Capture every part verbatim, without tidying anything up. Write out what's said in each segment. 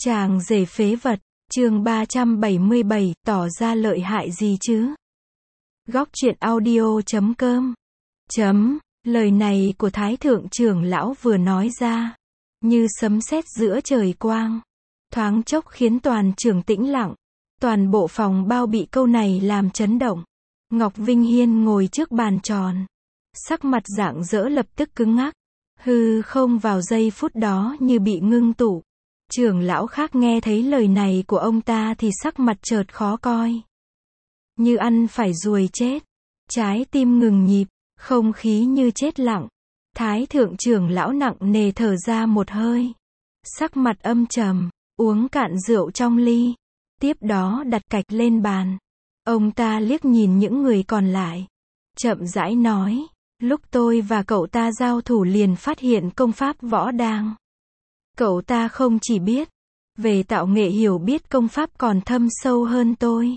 Chàng rể phế vật, chương ba trăm bảy mươi bảy, tỏ ra lợi hại gì chứ? Góc truyện audio chấm com chấm, lời này của Thái Thượng trưởng lão vừa nói ra, như sấm sét giữa trời quang, thoáng chốc khiến toàn trường tĩnh lặng, toàn bộ phòng bao bị câu này làm chấn động. Ngọc Vinh Hiên ngồi trước bàn tròn, sắc mặt rạng rỡ lập tức cứng ngắc, hư không vào giây phút đó như bị ngưng tụ. Trưởng lão khác nghe thấy lời này của ông ta thì sắc mặt chợt khó coi, như ăn phải ruồi chết, trái tim ngừng nhịp, không khí như chết lặng. Thái Thượng trưởng lão nặng nề thở ra một hơi, sắc mặt âm trầm, uống cạn rượu trong ly, tiếp đó đặt cạch lên bàn. Ông ta liếc nhìn những người còn lại, chậm rãi nói, lúc tôi và cậu ta giao thủ liền phát hiện công pháp võ đang. Cậu ta không chỉ biết về tạo nghệ, hiểu biết công pháp còn thâm sâu hơn tôi.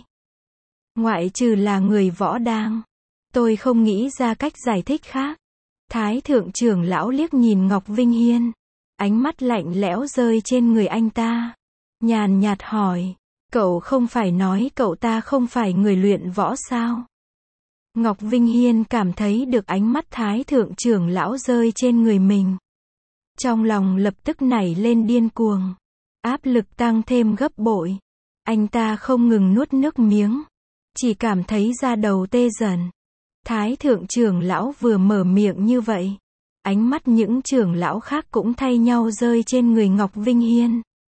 Ngoại trừ là người võ đang, tôi không nghĩ ra cách giải thích khác. Thái Thượng trưởng lão liếc nhìn Ngọc Vinh Hiên, ánh mắt lạnh lẽo rơi trên người anh ta, nhàn nhạt hỏi, cậu không phải nói cậu ta không phải người luyện võ sao? Ngọc Vinh Hiên cảm thấy được ánh mắt Thái Thượng trưởng lão rơi trên người mình, trong lòng lập tức nảy lên điên cuồng, áp lực tăng thêm gấp bội. Anh ta không ngừng nuốt nước miếng, chỉ cảm thấy da đầu tê dần. Thái Thượng trưởng lão vừa mở miệng như vậy, ánh mắt những trưởng lão khác cũng thay nhau rơi trên người Ngọc Vinh Hiên.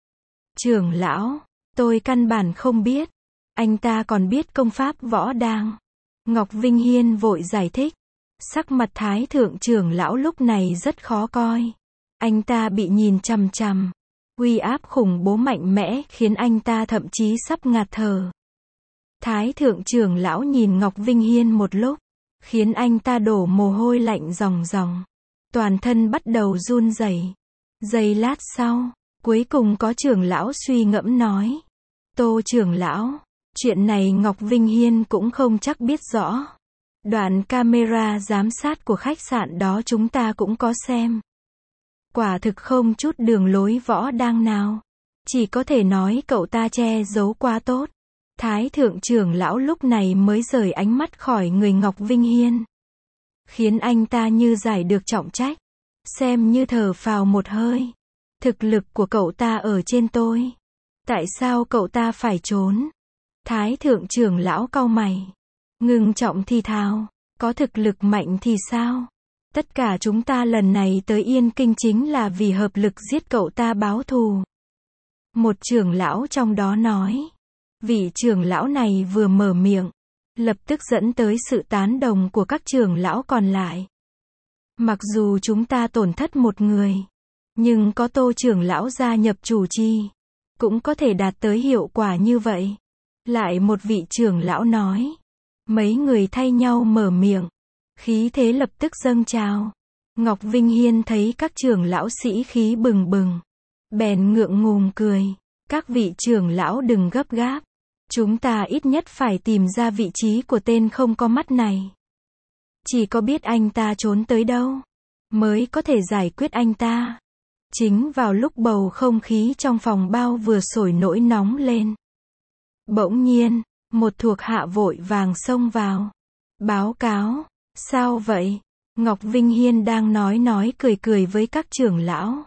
Trưởng lão, tôi căn bản không biết. Anh ta còn biết công pháp võ đang. Ngọc Vinh Hiên vội giải thích. Sắc mặt Thái Thượng trưởng lão lúc này rất khó coi. Anh ta bị nhìn chằm chằm, uy áp khủng bố mạnh mẽ khiến anh ta thậm chí sắp ngạt thở. Thái Thượng trưởng lão nhìn Ngọc Vinh Hiên một lúc, khiến anh ta đổ mồ hôi lạnh ròng ròng, toàn thân bắt đầu run rẩy. Giây lát sau, cuối cùng có trưởng lão suy ngẫm nói, Tô trưởng lão, chuyện này Ngọc Vinh Hiên cũng không chắc biết rõ. Đoạn camera giám sát của khách sạn đó chúng ta cũng có xem. Quả thực không chút đường lối võ đang nào. Chỉ có thể nói cậu ta che giấu quá tốt. Thái Thượng trưởng lão lúc này mới rời ánh mắt khỏi người Ngọc Vinh Hiên, khiến anh ta như giải được trọng trách, xem như thở phào một hơi. Thực lực của cậu ta ở trên tôi. Tại sao cậu ta phải trốn? Thái Thượng trưởng lão cau mày, ngưng trọng thì thào, có thực lực mạnh thì sao? Tất cả chúng ta lần này tới Yên Kinh chính là vì hợp lực giết cậu ta báo thù. Một trưởng lão trong đó nói. Vị trưởng lão này vừa mở miệng, lập tức dẫn tới sự tán đồng của các trưởng lão còn lại. Mặc dù chúng ta tổn thất một người, nhưng có Tô trưởng lão gia nhập chủ trì, cũng có thể đạt tới hiệu quả như vậy. Lại một vị trưởng lão nói. Mấy người thay nhau mở miệng, khí thế lập tức dâng trào. Ngọc Vinh Hiên thấy các trưởng lão sĩ khí bừng bừng, bèn ngượng ngùng cười. Các vị trưởng lão đừng gấp gáp. Chúng ta ít nhất phải tìm ra vị trí của tên không có mắt này. Chỉ có biết anh ta trốn tới đâu, mới có thể giải quyết anh ta. Chính vào lúc bầu không khí trong phòng bao vừa sổi nổi nóng lên, bỗng nhiên, một thuộc hạ vội vàng xông vào. Báo cáo, sao vậy? Ngọc Vinh Hiên đang nói nói cười cười với các trưởng lão.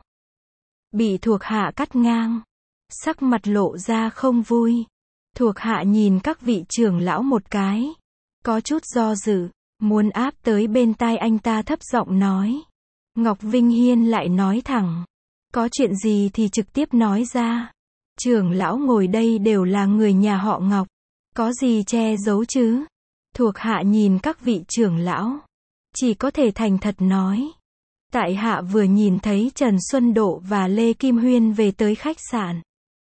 Bị thuộc hạ cắt ngang, sắc mặt lộ ra không vui. Thuộc hạ nhìn các vị trưởng lão một cái, có chút do dự, muốn áp tới bên tai anh ta thấp giọng nói. Ngọc Vinh Hiên lại nói thẳng, có chuyện gì thì trực tiếp nói ra. Trưởng lão ngồi đây đều là người nhà họ Ngọc, có gì che giấu chứ? Thuộc hạ nhìn các vị trưởng lão, chỉ có thể thành thật nói. Tại hạ vừa nhìn thấy Trần Xuân Độ và Lê Kim Huyên về tới khách sạn.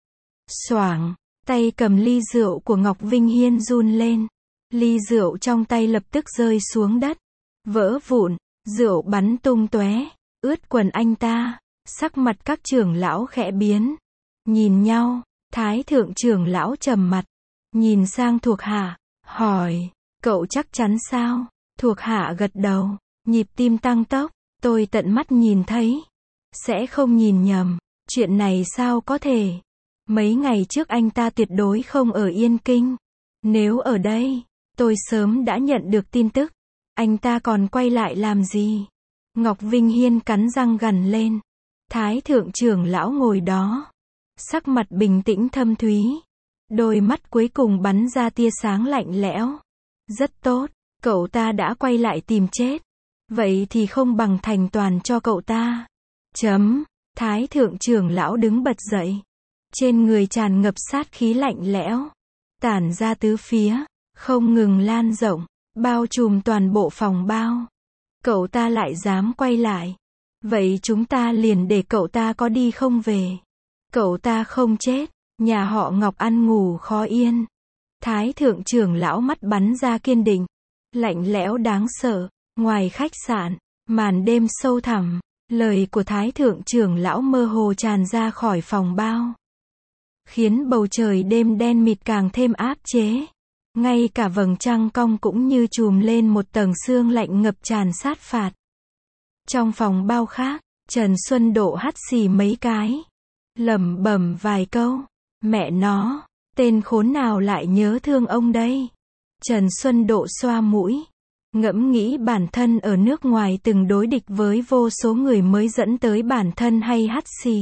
Xoảng, tay cầm ly rượu của Ngọc Vinh Hiên run lên. Ly rượu trong tay lập tức rơi xuống đất, vỡ vụn, rượu bắn tung tóe, ướt quần anh ta. Sắc mặt các trưởng lão khẽ biến, nhìn nhau. Thái Thượng trưởng lão trầm mặt, nhìn sang thuộc hạ, hỏi, cậu chắc chắn sao? Thuộc hạ gật đầu, nhịp tim tăng tốc, tôi tận mắt nhìn thấy, sẽ không nhìn nhầm, chuyện này sao có thể? Mấy ngày trước anh ta tuyệt đối không ở Yên Kinh. Nếu ở đây, tôi sớm đã nhận được tin tức. Anh ta còn quay lại làm gì? Ngọc Vinh Hiên cắn răng gằn lên. Thái thượng trưởng lão ngồi đó. Sắc mặt bình tĩnh thâm thúy. Đôi mắt cuối cùng bắn ra tia sáng lạnh lẽo. Rất tốt, cậu ta đã quay lại tìm chết. Vậy thì không bằng thành toàn cho cậu ta. Chấm. Thái thượng trưởng lão đứng bật dậy. Trên người tràn ngập sát khí lạnh lẽo. Tản ra tứ phía. Không ngừng lan rộng. Bao trùm toàn bộ phòng bao. Cậu ta lại dám quay lại. Vậy chúng ta liền để cậu ta có đi không về. Cậu ta không chết. Nhà họ Ngọc ăn ngủ khó yên. Thái thượng trưởng lão mắt bắn ra kiên định. Lạnh lẽo đáng sợ. Ngoài khách sạn, màn đêm sâu thẳm. Lời của Thái thượng trưởng lão mơ hồ tràn ra khỏi phòng bao. Khiến bầu trời đêm đen mịt càng thêm áp chế. Ngay cả vầng trăng cong cũng như trùm lên một tầng sương lạnh ngập tràn sát phạt. Trong phòng bao khác, Trần Xuân Độ hắt xì mấy cái. Lẩm bẩm vài câu. Mẹ nó, tên khốn nào lại nhớ thương ông đây? Trần Xuân Độ xoa mũi. Ngẫm nghĩ bản thân ở nước ngoài từng đối địch với vô số người mới dẫn tới bản thân hay hắt xì.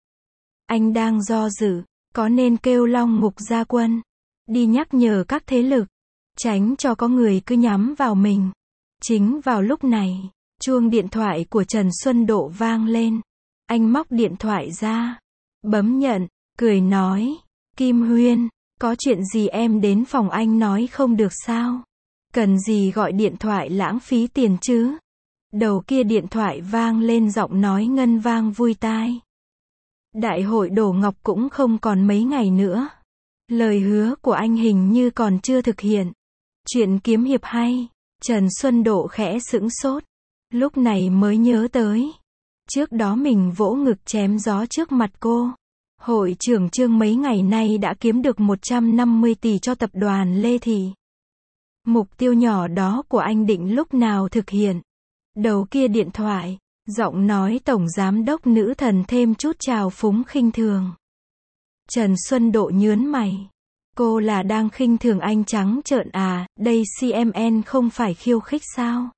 Anh đang do dự, có nên kêu Long Ngục ra quân, đi nhắc nhở các thế lực, tránh cho có người cứ nhắm vào mình. Chính vào lúc này, chuông điện thoại của Trần Xuân Độ vang lên. Anh móc điện thoại ra, bấm nhận, cười nói, Kim Huyên, có chuyện gì em đến phòng anh nói không được sao? Cần gì gọi điện thoại lãng phí tiền chứ? Đầu kia điện thoại vang lên giọng nói ngân vang vui tai. Đại hội Đổ Ngọc cũng không còn mấy ngày nữa. Lời hứa của anh hình như còn chưa thực hiện. Chuyện kiếm hiệp hay. Trần Xuân Độ khẽ sững sốt. Lúc này mới nhớ tới. Trước đó mình vỗ ngực chém gió trước mặt cô. Hội trưởng Trương mấy ngày nay đã kiếm được một trăm năm mươi tỷ cho tập đoàn Lê Thị. Mục tiêu nhỏ đó của anh định lúc nào thực hiện? Đầu kia điện thoại, giọng nói tổng giám đốc nữ thần thêm chút trào phúng khinh thường. Trần Xuân Độ nhớn mày. Cô là đang khinh thường anh trắng trợn à, đây xê em en không phải khiêu khích sao?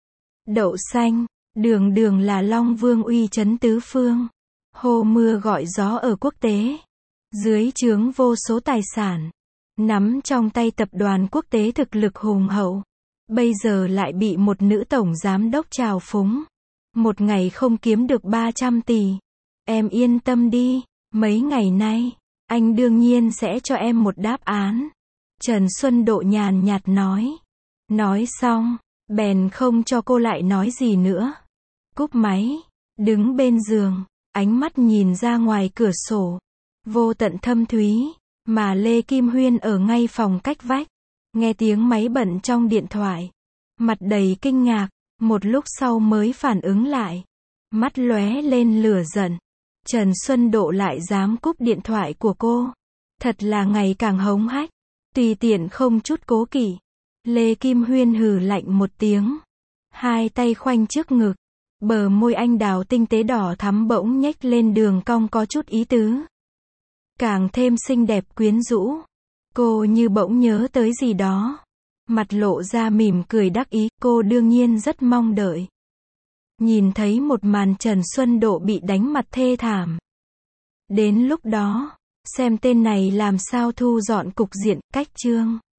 Đậu xanh, đường đường là Long Vương uy chấn tứ phương. Hô mưa gọi gió ở quốc tế. Dưới trướng vô số tài sản. Nắm trong tay tập đoàn quốc tế thực lực hùng hậu. Bây giờ lại bị một nữ tổng giám đốc trào phúng. Một ngày không kiếm được ba trăm tỷ. Em yên tâm đi, mấy ngày nay, anh đương nhiên sẽ cho em một đáp án. Trần Xuân Độ nhàn nhạt nói. Nói xong, bèn không cho cô lại nói gì nữa. Cúp máy, đứng bên giường, ánh mắt nhìn ra ngoài cửa sổ. Vô tận thâm thúy. Mà Lê Kim Huyên ở ngay phòng cách vách. Nghe tiếng máy bận trong điện thoại. Mặt đầy kinh ngạc. Một lúc sau mới phản ứng lại. Mắt lóe lên lửa giận. Trần Xuân Độ lại dám cúp điện thoại của cô. Thật là ngày càng hống hách. Tùy tiện không chút cố kỵ. Lê Kim Huyên hừ lạnh một tiếng. Hai tay khoanh trước ngực. Bờ môi anh đào tinh tế đỏ thắm bỗng nhếch lên đường cong có chút ý tứ. Càng thêm xinh đẹp quyến rũ. Cô như bỗng nhớ tới gì đó. Mặt lộ ra mỉm cười đắc ý. Cô đương nhiên rất mong đợi. Nhìn thấy một màn Trần Xuân Độ bị đánh mặt thê thảm. Đến lúc đó, xem tên này làm sao thu dọn cục diện, cách chương.